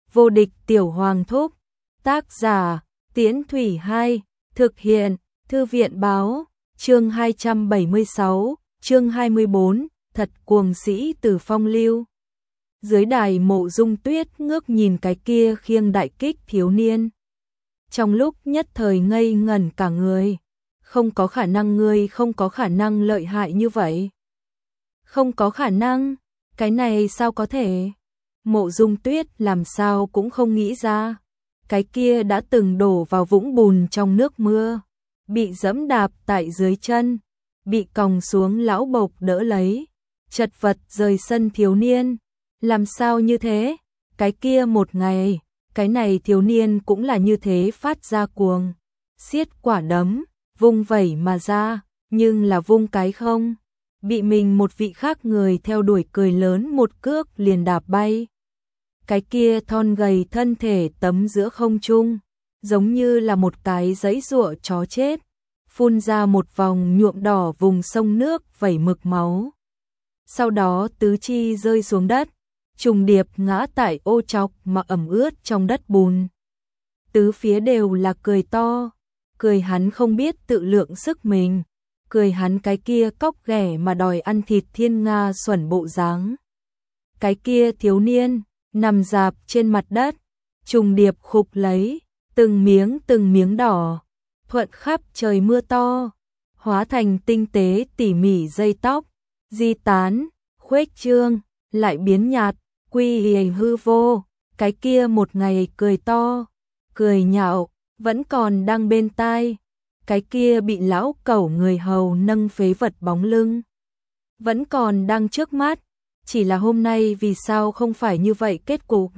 Vô địch tiểu hoàng thúc. Tác giả, Tiễn Thủy 2, thực hiện, Thư viện báo, chương 276, chương 24, thật cuồng sĩ từ phong lưu. Dưới đài Mộ Dung Tuyết ngước nhìn cái kia khiêng đại kích thiếu niên. Trong lúc nhất thời ngây ngẩn cả người, không có khả năng ngươi không có khả năng lợi hại như vậy. Không có khả năng, cái này sao có thể? Mộ Dung Tuyết làm sao cũng không nghĩ ra. Cái kia đã từng đổ vào vũng bùn trong nước mưa, bị dẫm đạp tại dưới chân, bị còng xuống lão bộc đỡ lấy, chật vật rời sân thiếu niên. Làm sao như thế? Cái kia một ngày, cái này thiếu niên cũng là như thế phát ra cuồng, xiết quả đấm, vung vẩy mà ra, nhưng là vung cái không, bị mình một vị khác người theo đuổi cười lớn một cước liền đạp bay. Cái kia thon gầy thân thể tấm giữa không trung, giống như là một cái giãy giụa chó chết, phun ra một vòng nhuộm đỏ vùng sông nước vẩy mực máu. Sau đó tứ chi rơi xuống đất, trùng điệp ngã tại ô chọc mà ẩm ướt trong đất bùn. Tứ phía đều là cười to, cười hắn không biết tự lượng sức mình, cười hắn cái kia cóc ghẻ mà đòi ăn thịt thiên nga xuẩn bộ dáng. Cái kia thiếu niên nằm rạp trên mặt đất, trùng điệp khục lấy, từng miếng đỏ, thuận khắp trời mưa to, hóa thành tinh tế tỉ mỉ dây tóc, di tán, khuếch trương, lại biến nhạt, quy hư vô. Cái kia một ngày cười to, cười nhạo, vẫn còn đang bên tai. Cái kia bị lão cẩu người hầu nâng phế vật bóng lưng, vẫn còn đang trước mắt. Chỉ là hôm nay vì sao không phải như vậy kết cục?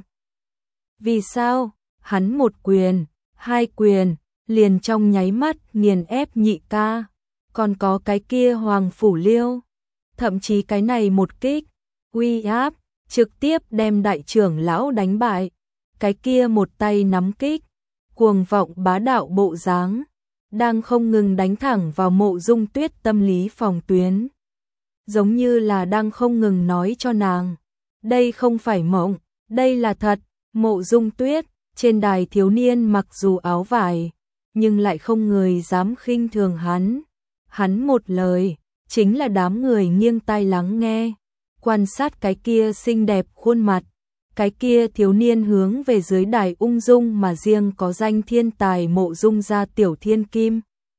Vì sao? Hắn một quyền, hai quyền, liền trong nháy mắt nghiền ép Nhị ca. Còn có cái kia Hoàng Phủ Liêu. Thậm chí cái này một kích, uy áp, trực tiếp đem đại trưởng lão đánh bại. Cái kia một tay nắm kích, cuồng vọng bá đạo bộ dáng, đang không ngừng đánh thẳng vào Mộ Dung Tuyết tâm lý phòng tuyến. Giống như là đang không ngừng nói cho nàng, đây không phải mộng, đây là thật. Mộ Dung Tuyết, trên đài thiếu niên mặc dù áo vải, nhưng lại không người dám khinh thường hắn. Hắn một lời, chính là đám người nghiêng tai lắng nghe, quan sát cái kia xinh đẹp khuôn mặt. Cái kia thiếu niên hướng về dưới đài ung dung mà riêng có danh thiên tài Mộ Dung gia tiểu thiên kim.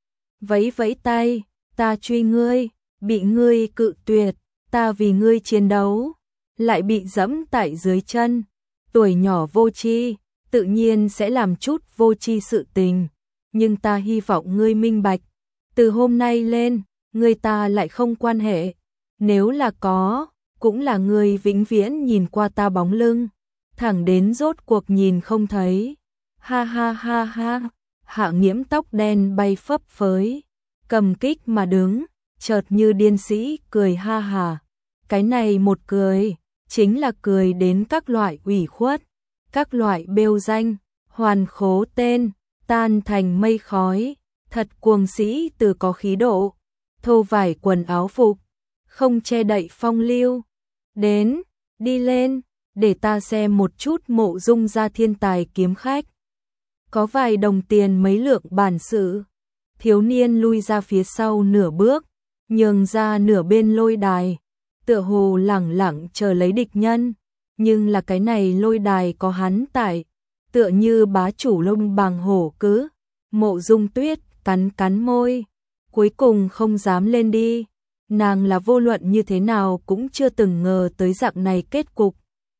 Vẫy vẫy tay, ta truy ngươi. Bị ngươi cự tuyệt, ta vì ngươi chiến đấu, lại bị dẫm tại dưới chân. Tuổi nhỏ vô tri, tự nhiên sẽ làm chút vô tri sự tình, nhưng ta hy vọng ngươi minh bạch, từ hôm nay lên, ngươi ta lại không quan hệ, nếu là có, cũng là ngươi vĩnh viễn nhìn qua ta bóng lưng, thẳng đến rốt cuộc nhìn không thấy. Ha ha ha ha, Hạ Nghiễm tóc đen bay phấp phới, cầm kích mà đứng, chợt như điên sĩ cười ha hà. Cái này một cười, chính là cười đến các loại ủy khuất, các loại bêu danh, hoàn khố tên, tan thành mây khói. Thật cuồng sĩ từ có khí độ, thô vải quần áo phục, không che đậy phong lưu. Đến, đi lên, để ta xem một chút Mộ Dung gia thiên tài kiếm khách. Có vài đồng tiền mấy lượng bản sự. Thiếu niên lui ra phía sau nửa bước, nhường ra nửa bên lôi đài, tựa hồ lẳng lặng chờ lấy địch nhân, nhưng là cái này lôi đài có hắn tại, tựa như bá chủ lông bằng hổ cứ. Mộ Dung Tuyết cắn cắn môi, cuối cùng không dám lên đi. Nàng là vô luận như thế nào cũng chưa từng ngờ tới dạng này kết cục.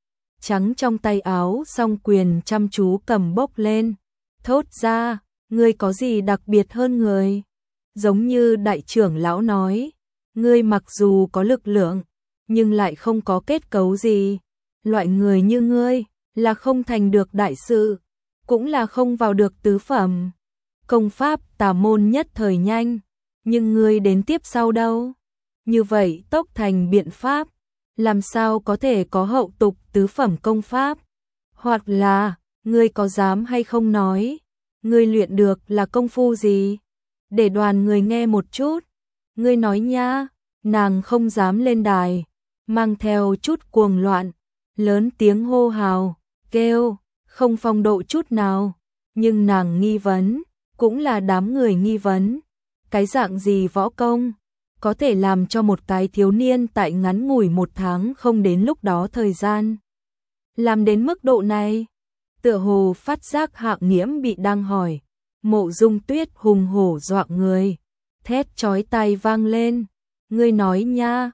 Trắng trong tay áo song quyền chăm chú cầm bốc lên, thốt ra, ngươi có gì đặc biệt hơn người? Giống như đại trưởng lão nói, ngươi mặc dù có lực lượng, nhưng lại không có kết cấu gì. Loại người như ngươi là không thành được đại sự, cũng là không vào được tứ phẩm. Công pháp tà môn nhất thời nhanh, nhưng ngươi đến tiếp sau đâu? Như vậy tốc thành biện pháp, làm sao có thể có hậu tục tứ phẩm công pháp? Hoặc là, ngươi có dám hay không nói, ngươi luyện được là công phu gì? Để đoàn người nghe một chút. Ngươi nói nha. Nàng không dám lên đài, mang theo chút cuồng loạn, lớn tiếng hô hào, kêu, không phong độ chút nào, nhưng nàng nghi vấn, cũng là đám người nghi vấn. Cái dạng gì võ công, có thể làm cho một cái thiếu niên tại ngắn ngủi 1 tháng không đến lúc đó thời gian. Làm đến mức độ này, tựa hồ phát giác Hạng Nghiễm bị đang hỏi. Mộ Dung Tuyết hùng hổ dọa người, thét chói tai vang lên. Ngươi nói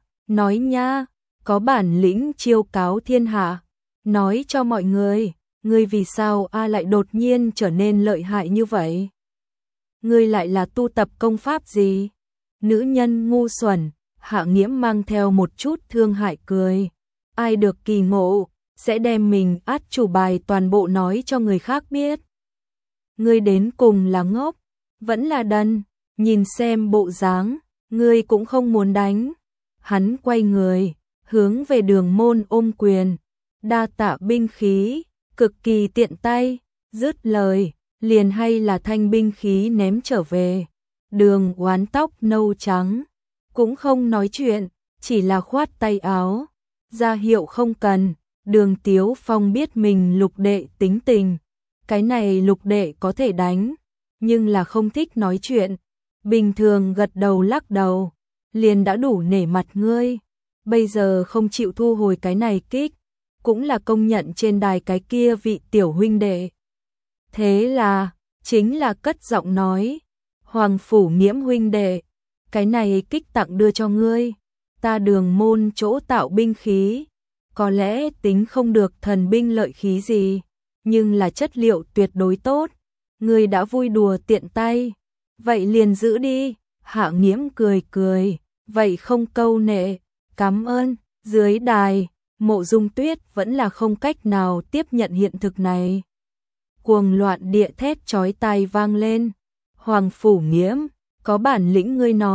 nha, có bản lĩnh chiêu cáo thiên hạ, nói cho mọi người, ngươi vì sao lại đột nhiên trở nên lợi hại như vậy? Ngươi lại là tu tập công pháp gì? Nữ nhân ngu xuẩn, Hạng Nghiễm mang theo một chút thương hại cười. Ai được kỳ ngộ, sẽ đem mình át chủ bài toàn bộ nói cho người khác biết. Ngươi đến cùng là ngốc, vẫn là đần, nhìn xem bộ dáng, ngươi cũng không muốn đánh. Hắn quay người, hướng về Đường Môn ôm quyền, đa tạ binh khí, cực kỳ tiện tay, dứt lời, liền hay là thanh binh khí ném trở về. Đường Oán tóc nâu trắng, cũng không nói chuyện, chỉ là khoát tay áo, ra hiệu không cần. Đường Tiếu Phong biết mình Lục đệ tính tình, cái này Lục đệ có thể đánh, nhưng là không thích nói chuyện, bình thường gật đầu lắc đầu, liền đã đủ nể mặt ngươi, bây giờ không chịu thu hồi cái này kích, cũng là công nhận trên đài cái kia vị tiểu huynh đệ. Thế là, chính là cất giọng nói, Hoàng Phủ Nghiễm huynh đệ, cái này kích tặng đưa cho ngươi, ta Đường Môn chỗ tạo binh khí, có lẽ tính không được thần binh lợi khí gì, nhưng là chất liệu tuyệt đối tốt, ngươi đã vui đùa tiện tay, vậy liền giữ đi. Hạng Nghiễm cười cười, vậy không câu nệ, cảm ơn. Dưới đài, Mộ Dung Tuyết vẫn là không cách nào tiếp nhận hiện thực này. Cuồng loạn địa thét chói tai vang lên. Hoàng Phủ Nghiễm, có bản lĩnh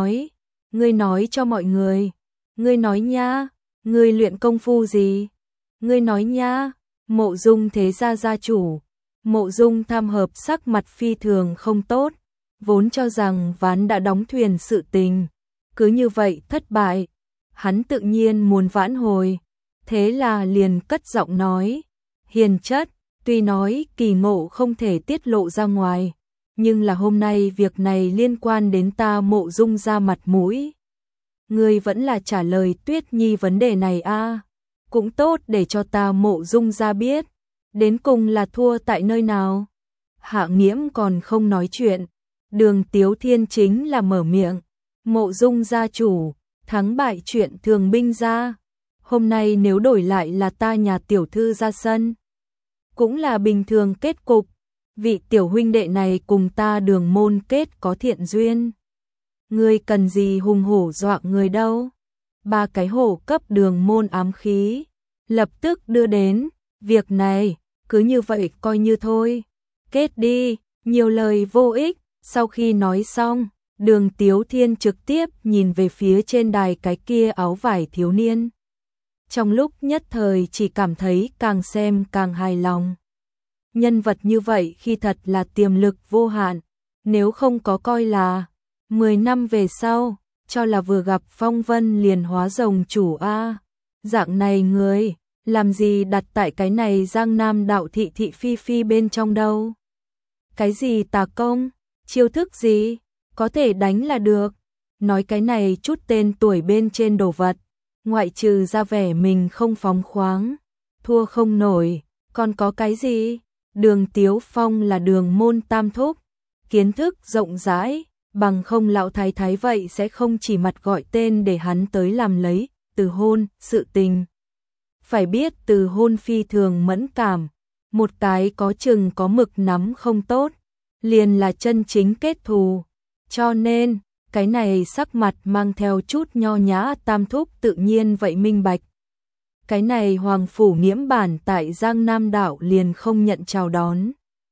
ngươi nói cho mọi người, ngươi nói nha, ngươi luyện công phu gì? Ngươi nói nha. Mộ Dung thế gia gia chủ, Mộ Dung Tham Hợp sắc mặt phi thường không tốt, vốn cho rằng ván đã đóng thuyền sự tình, cứ như vậy thất bại, hắn tự nhiên muốn vãn hồi, thế là liền cất giọng nói, hiền chất, tuy nói kỳ ngộ không thể tiết lộ ra ngoài, nhưng là hôm nay việc này liên quan đến ta Mộ Dung ra mặt mũi. Ngươi vẫn là trả lời Tuyết Nhi vấn đề này a, cũng tốt để cho ta Mộ Dung ra biết, đến cùng là thua tại nơi nào. Hạng Nghiễm còn không nói chuyện, Đường Tiếu Thiên chính là mở miệng, Mộ Dung gia chủ, thắng bại chuyện thường binh ra, hôm nay nếu đổi lại là ta nhà tiểu thư ra sân, cũng là bình thường kết cục, vị tiểu huynh đệ này cùng ta Đường Môn kết có thiện duyên. Ngươi cần gì hùng hổ dọa người đâu? 3 cái hổ cấp Đường Môn ám khí, lập tức đưa đến, việc này, cứ như vậy coi như thôi. Kết đi, nhiều lời vô ích, sau khi nói xong, Đường Tiếu Thiên trực tiếp nhìn về phía trên đài cái kia áo vải thiếu niên. Trong lúc nhất thời chỉ cảm thấy càng xem càng hài lòng. Nhân vật như vậy khi thật là tiềm lực vô hạn, nếu không có coi là 10 năm về sau, cho là vừa gặp phong vân liền hóa rồng chủ a. Dạng này người, làm gì đặt tại cái này Giang Nam đạo thị thị phi phi bên trong đâu. Cái gì tà công, chiêu thức gì, có thể đánh là được. Nói cái này chút tên tuổi bên trên đồ vật, ngoại trừ ra vẻ mình không phóng khoáng, thua không nổi, còn có cái gì? Đường Tiếu Phong là Đường Môn tam thúc, kiến thức rộng rãi, bằng không lão thái thái vậy sẽ không chỉ mặt gọi tên để hắn tới làm lấy từ hôn sự tình. Phải biết từ hôn phi thường mẫn cảm, một cái có chừng có mực nắm không tốt, liền là chân chính kết thù. Cho nên, cái này sắc mặt mang theo chút nho nhã tam thúc tự nhiên vậy minh bạch. Cái này Hoàng Phủ Nghiễm bản tại Giang Nam đảo liền không nhận chào đón.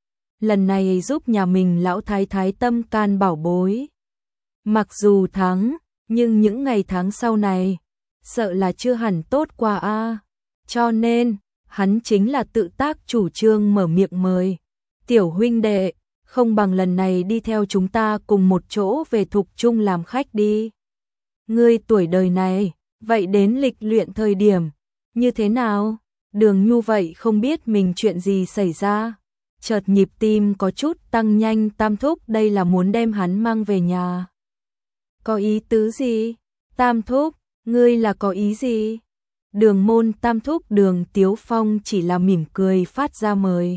Lần này giúp nhà mình lão thái thái tâm can bảo bối. Mặc dù thắng, nhưng những ngày tháng sau này, sợ là chưa hẳn tốt qua a. Cho nên, hắn chính là tự tác chủ trương mở miệng mời. Tiểu huynh đệ, không bằng lần này đi theo chúng ta cùng một chỗ về Thục Trung làm khách đi. Ngươi tuổi đời này, vậy đến lịch luyện thời điểm, như thế nào? Đường Nhu vậy không biết mình chuyện gì xảy ra. Chợt nhịp tim có chút tăng nhanh. Tam thúc đây là muốn đem hắn mang về nhà. Có ý tứ gì? Tam thúc, ngươi là có ý gì? Đường Môn tam thúc Đường Tiếu Phong chỉ là mỉm cười phát ra mời.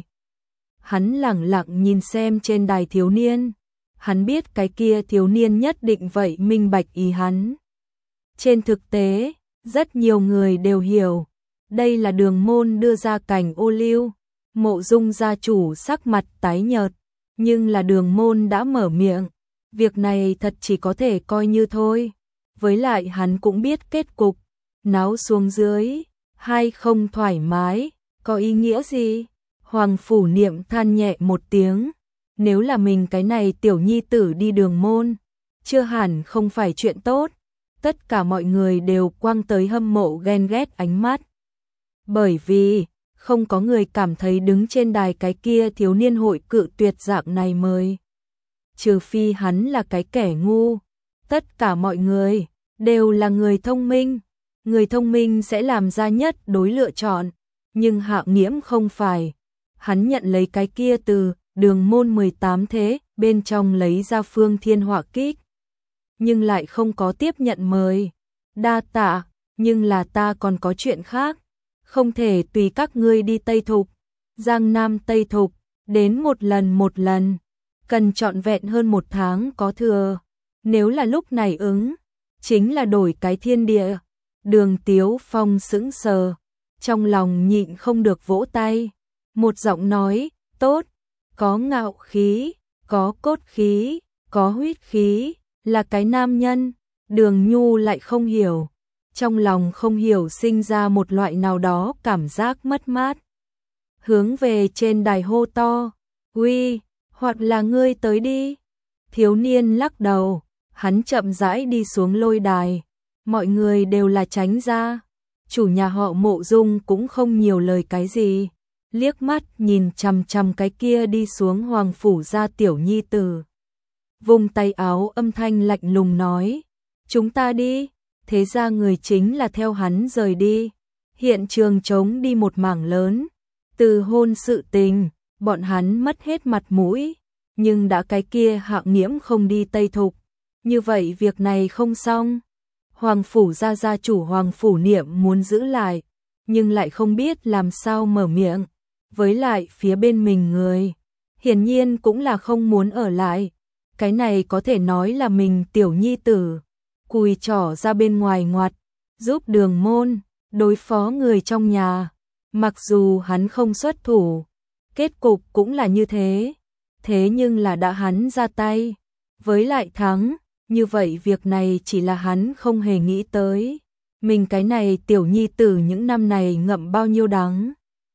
Hắn lẳng lặng nhìn xem trên đài thiếu niên. Hắn biết cái kia thiếu niên nhất định vậy minh bạch ý hắn. Trên thực tế, rất nhiều người đều hiểu. Đây là Đường Môn đưa ra cảnh ô liu. Mộ Dung gia chủ sắc mặt tái nhợt. Nhưng là Đường Môn đã mở miệng. Việc này thật chỉ có thể coi như thôi. Với lại hắn cũng biết kết cục. Náo xuống dưới, hay không thoải mái, có ý nghĩa gì? Hoàng Phủ Niệm than nhẹ một tiếng. Nếu là mình cái này tiểu nhi tử đi Đường Môn, chưa hẳn không phải chuyện tốt. Tất cả mọi người đều quăng tới hâm mộ ghen ghét ánh mắt. Bởi vì, không có người cảm thấy đứng trên đài cái kia thiếu niên hội cự tuyệt dạng này mời. Trừ phi hắn là cái kẻ ngu. Tất cả mọi người đều là người thông minh. Người thông minh sẽ làm ra nhất đối lựa chọn. Nhưng Hạng Nghiễm không phải. Hắn nhận lấy cái kia từ Đường Môn 18 thế, bên trong lấy ra Phương Thiên Họa Kích. Nhưng lại không có tiếp nhận mời. Đa tạ, nhưng là ta còn có chuyện khác. Không thể tùy các ngươi đi Tây Thục. Giang Nam Tây Thục, đến một lần. Cần trọn vẹn hơn 1 tháng có thừa. Nếu là lúc này ứng, chính là đổi cái thiên địa. Đường Tiếu Phong sững sờ, trong lòng nhịn không được vỗ tay. Một giọng nói, tốt, có ngạo khí, có cốt khí, có huyết khí, là cái nam nhân. Đường Nhu lại không hiểu, trong lòng không hiểu sinh ra một loại nào đó cảm giác mất mát. Hướng về trên đài hô to, uy, hoặc là ngươi tới đi. Thiếu niên lắc đầu, hắn chậm rãi đi xuống lôi đài. Mọi người đều là tránh ra. Chủ nhà họ Mộ Dung cũng không nhiều lời cái gì. Liếc mắt nhìn chằm chằm cái kia đi xuống Hoàng Phủ gia tiểu nhi tử. Vùng tay áo âm thanh lạnh lùng nói. Chúng ta đi. Thế ra người chính là theo hắn rời đi. Hiện trường trống đi một mảng lớn. Từ hôn sự tình, bọn hắn mất hết mặt mũi. Nhưng đã cái kia Hạng Nghiễm không đi Tây Thục. Như vậy việc này không xong. Hoàng Phủ gia chủ Hoàng Phủ Niệm muốn giữ lại, nhưng lại không biết làm sao mở miệng. Với lại phía bên mình người, hiển nhiên cũng là không muốn ở lại. Cái này có thể nói là mình tiểu nhi tử, cùi trỏ ra bên ngoài ngoặt, giúp Đường Môn, đối phó người trong nhà. Mặc dù hắn không xuất thủ, kết cục cũng là như thế. Thế nhưng là đã hắn ra tay, với lại thắng. Như vậy việc này chỉ là hắn không hề nghĩ tới. Mình cái này tiểu nhi tử những năm này ngậm bao nhiêu đắng.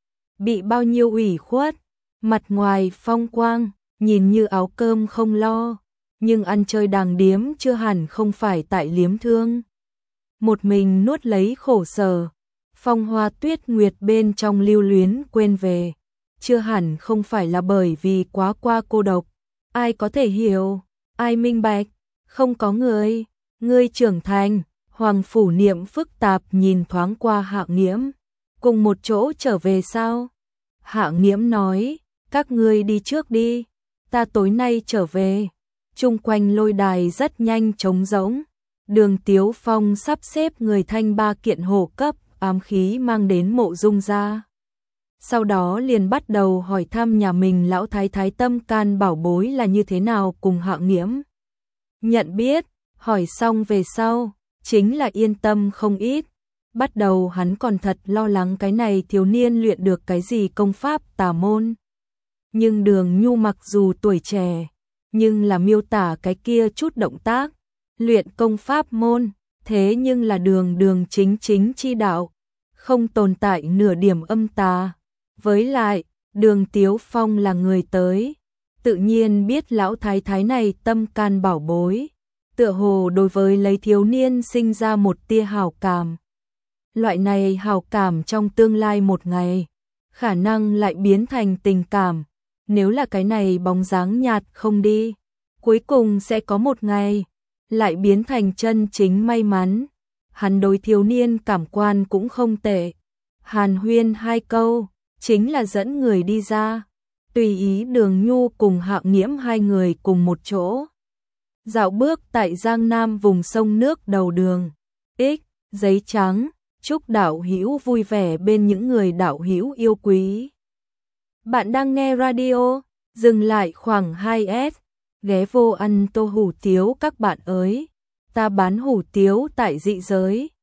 Bị bao nhiêu ủy khuất. Mặt ngoài phong quang, nhìn như áo cơm không lo. Nhưng ăn chơi đàng điếm chưa hẳn không phải tại liếm thương. Một mình nuốt lấy khổ sở. Phong Hoa Tuyết Nguyệt bên trong lưu luyến quên về. Chưa hẳn không phải là bởi vì quá qua cô độc. Ai có thể hiểu, ai minh bạch. Không có ngươi trưởng thành. Hoàng Phủ Niệm phức tạp nhìn thoáng qua Hạng Nghiễm. Cùng một chỗ trở về sao? Hạng Nghiễm nói, các ngươi đi trước đi, ta tối nay trở về. Chung quanh lôi đài rất nhanh trống rỗng. Đường Tiếu Phong sắp xếp người thanh 3 kiện hộ cấp ám khí mang đến Mộ Dung gia. Sau đó liền bắt đầu hỏi thăm nhà mình lão thái thái tâm can bảo bối là như thế nào cùng Hạng Nghiễm. Nhận biết, hỏi xong về sau, chính là yên tâm không ít. Bắt đầu hắn còn thật lo lắng cái này thiếu niên luyện được cái gì công pháp tà môn. Nhưng Đường Nhu mặc dù tuổi trẻ, nhưng là miêu tả cái kia chút động tác, luyện công pháp môn, thế nhưng là đường chính chi đạo, không tồn tại nửa điểm âm tà. Với lại, Đường Tiếu Phong là người tới, tự nhiên biết lão thái thái này tâm can bảo bối, tựa hồ đối với lấy thiếu niên sinh ra một tia hảo cảm. Loại này hảo cảm trong tương lai một ngày, khả năng lại biến thành tình cảm, nếu là cái này bóng dáng nhạt không đi, cuối cùng sẽ có một ngày, lại biến thành chân chính may mắn. Hắn đối thiếu niên cảm quan cũng không tệ, hàn huyên 2 câu, chính là dẫn người đi ra. Tùy ý Đường Nhu cùng Hạng Nghiễm hai người cùng một chỗ dạo bước tại Giang Nam vùng sông nước đầu đường. Giấy trắng, chúc đạo hữu vui vẻ bên những người đạo hữu yêu quý. Bạn đang nghe radio, dừng lại khoảng 2S, ghé vô ăn tô hủ tiếu các bạn ơi. Ta bán hủ tiếu tại Dị Giới.